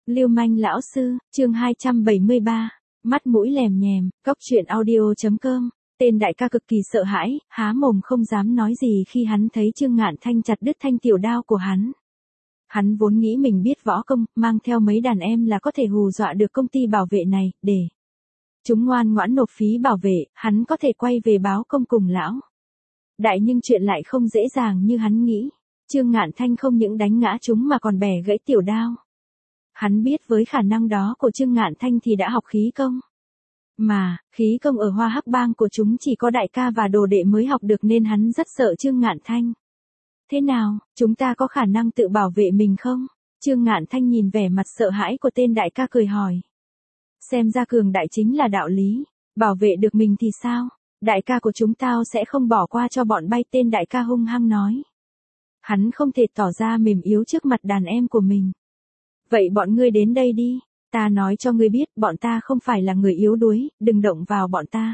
Lưu manh lão sư, chương 273, mắt mũi lèm nhèm, coctruyện audio.com. Tên đại ca cực kỳ sợ hãi, há mồm không dám nói gì khi hắn thấy Trương Ngạn Thanh chặt đứt thanh tiểu đao của hắn. Hắn vốn nghĩ mình biết võ công, mang theo mấy đàn em là có thể hù dọa được công ty bảo vệ này, để chúng ngoan ngoãn nộp phí bảo vệ, hắn có thể quay về báo công cùng lão đại, nhưng chuyện lại không dễ dàng như hắn nghĩ. Trương Ngạn Thanh không những đánh ngã chúng mà còn bẻ gãy tiểu đao. Hắn biết với khả năng đó của Trương Ngạn Thanh thì đã học khí công. Mà, khí công ở Hoa Hắc Bang của chúng chỉ có đại ca và đồ đệ mới học được nên hắn rất sợ Trương Ngạn Thanh. Thế nào, chúng ta có khả năng tự bảo vệ mình không? Trương Ngạn Thanh nhìn vẻ mặt sợ hãi của tên đại ca cười hỏi. Xem ra cường đại chính là đạo lý, bảo vệ được mình thì sao? Đại ca của chúng tao sẽ không bỏ qua cho bọn bay, tên đại ca hung hăng nói. Hắn không thể tỏ ra mềm yếu trước mặt đàn em của mình. Vậy bọn ngươi đến đây đi, ta nói cho ngươi biết bọn ta không phải là người yếu đuối, đừng động vào bọn ta.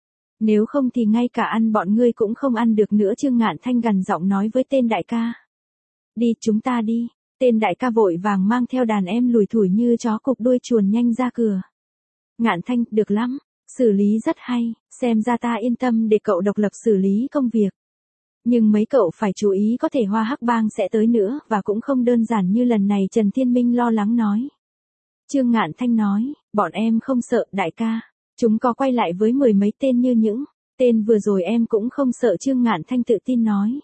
Nếu không thì ngay cả ăn bọn ngươi cũng không ăn được nữa. Trương Ngạn Thanh gằn giọng nói với tên đại ca. Đi, chúng ta đi. Tên đại ca vội vàng mang theo đàn em lủi thủi như chó cụp đuôi chuồn nhanh ra cửa. Ngạn Thanh, được lắm, xử lý rất hay, xem ra ta yên tâm để cậu độc lập xử lý công việc. Nhưng mấy cậu phải chú ý, có thể Hoa Hắc Bang sẽ tới nữa và cũng không đơn giản như lần này. Trần Thiên Minh lo lắng nói. Trương Ngạn Thanh nói, bọn em không sợ đại ca. Chúng có quay lại với 10 mấy tên như những tên vừa rồi em cũng không sợ. Trương Ngạn Thanh tự tin nói.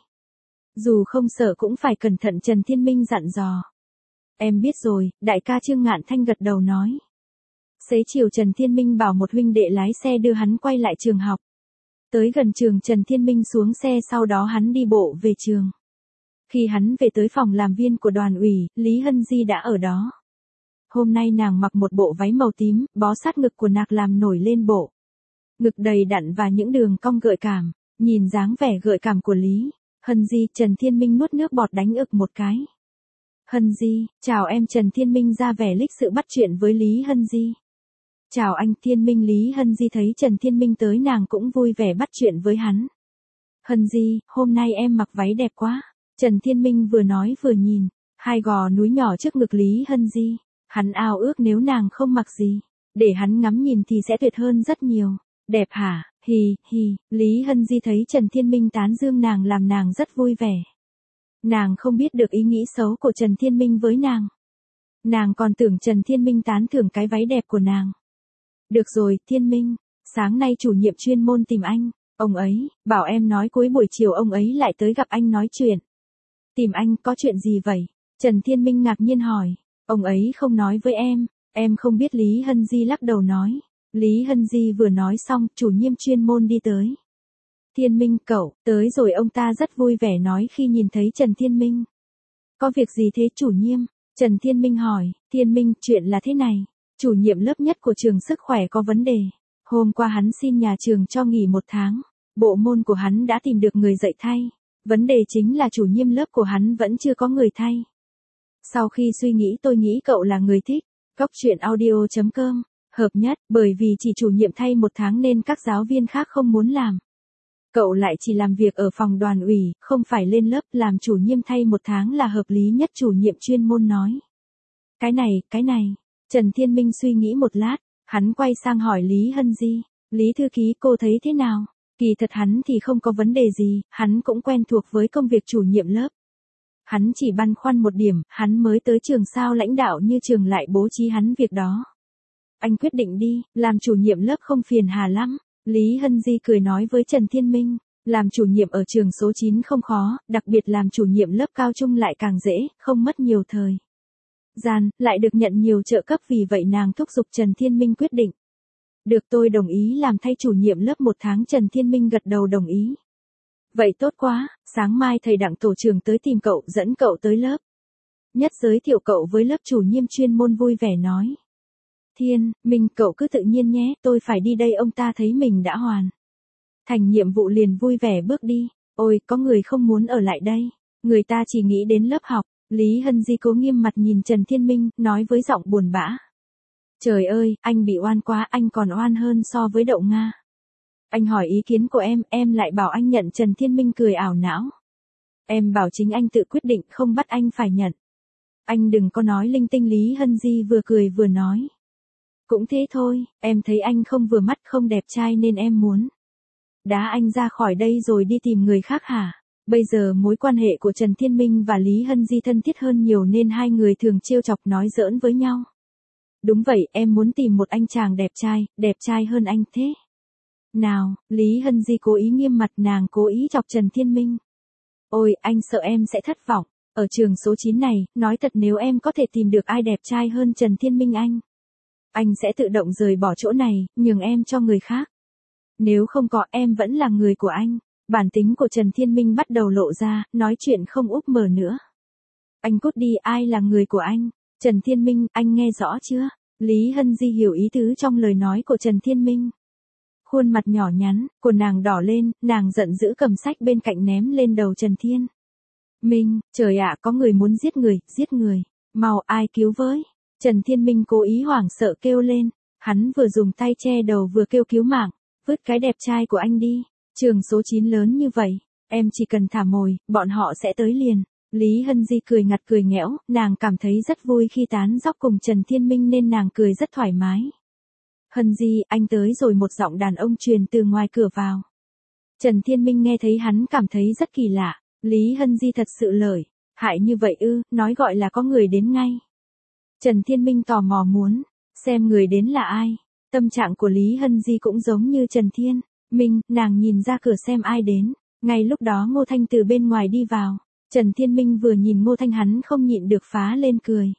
Dù không sợ cũng phải cẩn thận, Trần Thiên Minh dặn dò. Em biết rồi, đại ca. Trương Ngạn Thanh gật đầu nói. Xế chiều Trần Thiên Minh bảo một huynh đệ lái xe đưa hắn quay lại trường học. Tới gần trường Trần Thiên Minh xuống xe, sau đó hắn đi bộ về trường. Khi hắn về tới phòng làm viên của đoàn ủy, Lý Hân Di đã ở đó. Hôm nay nàng mặc một bộ váy màu tím, bó sát ngực của nàng làm nổi lên bộ ngực đầy đặn và những đường cong gợi cảm. Nhìn dáng vẻ gợi cảm của Lý Hân Di, Trần Thiên Minh nuốt nước bọt đánh ực một cái. Hân Di, chào em. Trần Thiên Minh ra vẻ lịch sự bắt chuyện với Lý Hân Di. Chào anh Thiên Minh. Lý Hân Di thấy Trần Thiên Minh tới nàng cũng vui vẻ bắt chuyện với hắn. Hân Di, hôm nay em mặc váy đẹp quá. Trần Thiên Minh vừa nói vừa nhìn hai gò núi nhỏ trước ngực Lý Hân Di. Hắn ao ước nếu nàng không mặc gì để hắn ngắm nhìn thì sẽ tuyệt hơn rất nhiều. Đẹp hả? Hì hì. Lý Hân Di thấy Trần Thiên Minh tán dương nàng làm nàng rất vui vẻ. Nàng không biết được ý nghĩ xấu của Trần Thiên Minh với nàng. Nàng còn tưởng Trần Thiên Minh tán thưởng cái váy đẹp của nàng. Được rồi, Thiên Minh, sáng nay chủ nhiệm chuyên môn tìm anh, ông ấy bảo em nói cuối buổi chiều ông ấy lại tới gặp anh nói chuyện. Tìm anh, có chuyện gì vậy? Trần Thiên Minh ngạc nhiên hỏi. Ông ấy không nói với em không biết. Lý Hân Di lắc đầu nói. Lý Hân Di vừa nói xong, chủ nhiệm chuyên môn đi tới. Thiên Minh, cậu tới rồi. Ông ta rất vui vẻ nói khi nhìn thấy Trần Thiên Minh. Có việc gì thế chủ nhiệm? Trần Thiên Minh hỏi. Thiên Minh, chuyện là thế này. Chủ nhiệm lớp nhất của trường sức khỏe có vấn đề. Hôm qua hắn xin nhà trường cho nghỉ 1 tháng. Bộ môn của hắn đã tìm được người dạy thay. Vấn đề chính là chủ nhiệm lớp của hắn vẫn chưa có người thay. Sau khi suy nghĩ tôi nghĩ cậu là người thích coctruyện audio.com hợp nhất, bởi vì chỉ chủ nhiệm thay 1 tháng nên các giáo viên khác không muốn làm. Cậu lại chỉ làm việc ở phòng đoàn ủy, không phải lên lớp. Làm chủ nhiệm thay 1 tháng là hợp lý nhất, chủ nhiệm chuyên môn nói. Cái này. Trần Thiên Minh suy nghĩ một lát, hắn quay sang hỏi Lý Hân Di. Lý thư ký, cô thấy thế nào? Kỳ thật hắn thì không có vấn đề gì, hắn cũng quen thuộc với công việc chủ nhiệm lớp. Hắn chỉ băn khoăn một điểm, hắn mới tới trường sao lãnh đạo như trường lại bố trí hắn việc đó. Anh quyết định đi, làm chủ nhiệm lớp không phiền hà lắm. Lý Hân Di cười nói với Trần Thiên Minh. Làm chủ nhiệm ở trường số 9 không khó, đặc biệt làm chủ nhiệm lớp cao trung lại càng dễ, không mất nhiều thời gian, lại được nhận nhiều trợ cấp. Vì vậy nàng thúc giục Trần Thiên Minh quyết định. Được, tôi đồng ý làm thay chủ nhiệm lớp 1 tháng. Trần Thiên Minh gật đầu đồng ý. Vậy tốt quá, sáng mai thầy Đặng tổ trưởng tới tìm cậu, dẫn cậu tới lớp nhất giới thiệu cậu với lớp. Chủ nhiệm chuyên môn vui vẻ nói. Thiên Minh, cậu cứ tự nhiên nhé, tôi phải đi đây. Ông ta thấy mình đã hoàn thành nhiệm vụ liền vui vẻ bước đi. Ôi, có người không muốn ở lại đây, người ta chỉ nghĩ đến lớp học. Lý Hân Di cố nghiêm mặt nhìn Trần Thiên Minh, nói với giọng buồn bã. Trời ơi, anh bị oan quá, anh còn oan hơn so với đậu Nga. Anh hỏi ý kiến của em lại bảo anh nhận. Trần Thiên Minh cười ảo não. Em bảo chính anh tự quyết định, không bắt anh phải nhận. Anh đừng có nói linh tinh, Lý Hân Di vừa cười vừa nói. Cũng thế thôi, em thấy anh không vừa mắt không đẹp trai nên em muốn đá anh ra khỏi đây rồi đi tìm người khác hả? Bây giờ mối quan hệ của Trần Thiên Minh và Lý Hân Di thân thiết hơn nhiều nên hai người thường trêu chọc nói giỡn với nhau. Đúng vậy, em muốn tìm một anh chàng đẹp trai hơn anh thế. Nào, Lý Hân Di cố ý nghiêm mặt, nàng cố ý chọc Trần Thiên Minh. Ôi, anh sợ em sẽ thất vọng. Ở trường số 9 này, nói thật nếu em có thể tìm được ai đẹp trai hơn Trần Thiên Minh anh sẽ tự động rời bỏ chỗ này, nhường em cho người khác. Nếu không có em vẫn là người của anh. Bản tính của Trần Thiên Minh bắt đầu lộ ra, nói chuyện không úp mở nữa. Anh cút đi, ai là người của anh? Trần Thiên Minh, anh nghe rõ chưa? Lý Hân Di hiểu ý tứ trong lời nói của Trần Thiên Minh. Khuôn mặt nhỏ nhắn của nàng đỏ lên, nàng giận dữ cầm sách bên cạnh ném lên đầu Trần Thiên Minh. Trời ạ, có người muốn giết người. Mau ai cứu với. Trần Thiên Minh cố ý hoảng sợ kêu lên. Hắn vừa dùng tay che đầu vừa kêu cứu mạng. Vứt cái đẹp trai của anh đi. Trường số 9 lớn như vậy, em chỉ cần thả mồi, bọn họ sẽ tới liền. Lý Hân Di cười ngặt cười nghẽo, nàng cảm thấy rất vui khi tán dóc cùng Trần Thiên Minh nên nàng cười rất thoải mái. Hân Di, anh tới rồi, một giọng đàn ông truyền từ ngoài cửa vào. Trần Thiên Minh nghe thấy hắn cảm thấy rất kỳ lạ. Lý Hân Di thật sự lợi hại như vậy ư? Nói gọi là có người đến ngay. Trần Thiên Minh tò mò muốn xem người đến là ai. Tâm trạng của Lý Hân Di cũng giống như Trần Thiên Minh, nàng nhìn ra cửa xem ai đến. Ngay lúc đó Ngô Thanh từ bên ngoài đi vào. Trần Thiên Minh vừa nhìn Ngô Thanh hắn không nhịn được phá lên cười.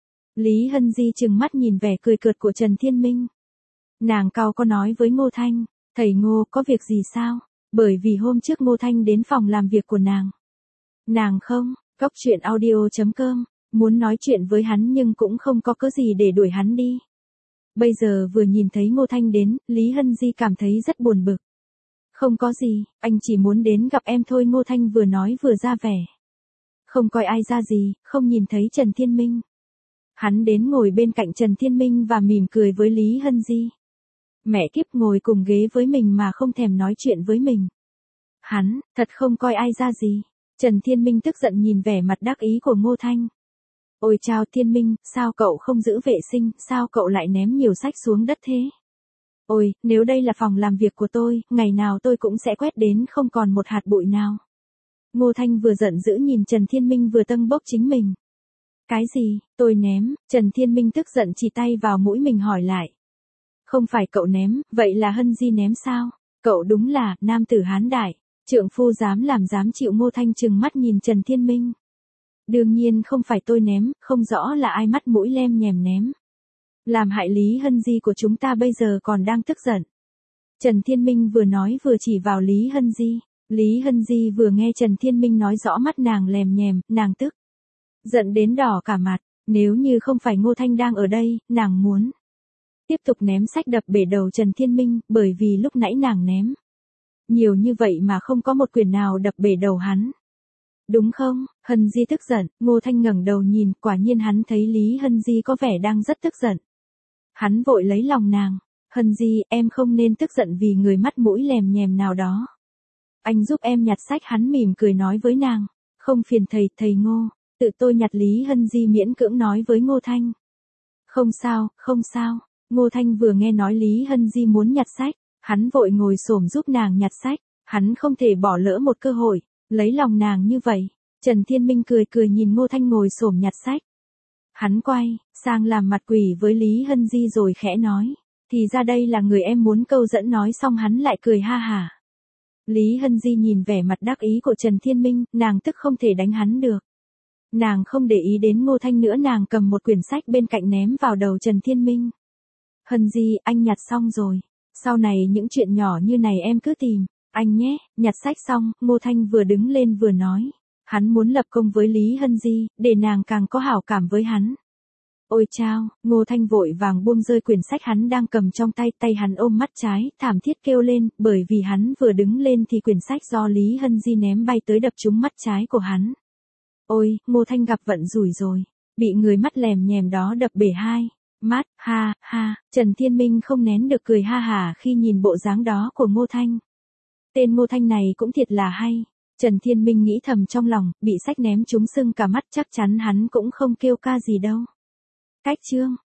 Lý Hân Di trừng mắt nhìn vẻ cười cợt của Trần Thiên Minh. Nàng cau có nói với Ngô Thanh, thầy Ngô có việc gì sao? Bởi vì hôm trước Ngô Thanh đến phòng làm việc của nàng. Nàng không, Cóc Truyện Audio.com, muốn nói chuyện với hắn nhưng cũng không có cớ gì để đuổi hắn đi. Bây giờ vừa nhìn thấy Ngô Thanh đến, Lý Hân Di cảm thấy rất buồn bực. Không có gì, anh chỉ muốn đến gặp em thôi, Ngô Thanh vừa nói vừa ra vẻ. Không coi ai ra gì, không nhìn thấy Trần Thiên Minh. Hắn đến ngồi bên cạnh Trần Thiên Minh và mỉm cười với Lý Hân Di. Mẹ kiếp, ngồi cùng ghế với mình mà không thèm nói chuyện với mình. Hắn, thật không coi ai ra gì. Trần Thiên Minh tức giận nhìn vẻ mặt đắc ý của Ngô Thanh. Ôi chao Thiên Minh, sao cậu không giữ vệ sinh, sao cậu lại ném nhiều sách xuống đất thế? Ôi, nếu đây là phòng làm việc của tôi, ngày nào tôi cũng sẽ quét đến không còn một hạt bụi nào. Ngô Thanh vừa giận dữ nhìn Trần Thiên Minh vừa tâng bốc chính mình. Cái gì, tôi ném? Trần Thiên Minh tức giận chỉ tay vào mũi mình hỏi lại. Không phải cậu ném, vậy là Hân Di ném sao? Cậu đúng là nam tử hán đại, trượng phu dám làm dám chịu. Ngô Thanh trừng mắt nhìn Trần Thiên Minh. Đương nhiên không phải tôi ném, không rõ là ai mắt mũi lem nhèm ném. Làm hại Lý Hân Di của chúng ta bây giờ còn đang tức giận. Trần Thiên Minh vừa nói vừa chỉ vào Lý Hân Di. Lý Hân Di vừa nghe Trần Thiên Minh nói rõ mắt nàng lèm nhèm, nàng tức giận đến đỏ cả mặt. Nếu như không phải Ngô Thanh đang ở đây, nàng muốn tiếp tục ném sách đập bể đầu Trần Thiên Minh, bởi vì lúc nãy nàng ném nhiều như vậy mà không có một quyển nào đập bể đầu hắn. Đúng không? Hân Di tức giận. Ngô Thanh ngẩng đầu nhìn, quả nhiên hắn thấy Lý Hân Di có vẻ đang rất tức giận. Hắn vội lấy lòng nàng. Hân Di, em không nên tức giận vì người mắt mũi lèm nhèm nào đó. Anh giúp em nhặt sách, hắn mỉm cười nói với nàng. Không phiền thầy Ngô, tự tôi nhặt. Lý Hân Di miễn cưỡng nói với Ngô Thanh. Không sao, không sao. Ngô Thanh vừa nghe nói Lý Hân Di muốn nhặt sách, hắn vội ngồi xổm giúp nàng nhặt sách. Hắn không thể bỏ lỡ một cơ hội lấy lòng nàng như vậy. Trần Thiên Minh cười cười nhìn Ngô Thanh ngồi xổm nhặt sách. Hắn quay sang làm mặt quỷ với Lý Hân Di rồi khẽ nói. Thì ra đây là người em muốn câu dẫn. Nói xong hắn lại cười ha hả. Lý Hân Di nhìn vẻ mặt đắc ý của Trần Thiên Minh, nàng tức không thể đánh hắn được. Nàng không để ý đến Ngô Thanh nữa, nàng cầm một quyển sách bên cạnh ném vào đầu Trần Thiên Minh. Hân Di, anh nhặt xong rồi. Sau này những chuyện nhỏ như này em cứ tìm anh nhé. Nhặt sách xong, Ngô Thanh vừa đứng lên vừa nói. Hắn muốn lập công với Lý Hân Di, để nàng càng có hảo cảm với hắn. Ôi chao, Ngô Thanh vội vàng buông rơi quyển sách hắn đang cầm trong tay, tay hắn ôm mắt trái, thảm thiết kêu lên, bởi vì hắn vừa đứng lên thì quyển sách do Lý Hân Di ném bay tới đập trúng mắt trái của hắn. Ôi, Ngô Thanh gặp vận rủi rồi, bị người mắt lèm nhèm đó đập bể hai mắt, ha, ha. Trần Thiên Minh không nén được cười ha hả khi nhìn bộ dáng đó của Ngô Thanh. Tên Ngô Thanh này cũng thiệt là hay. Trần Thiên Minh nghĩ thầm trong lòng, bị sách ném trúng sưng cả mắt chắc chắn hắn cũng không kêu ca gì đâu. Cách chương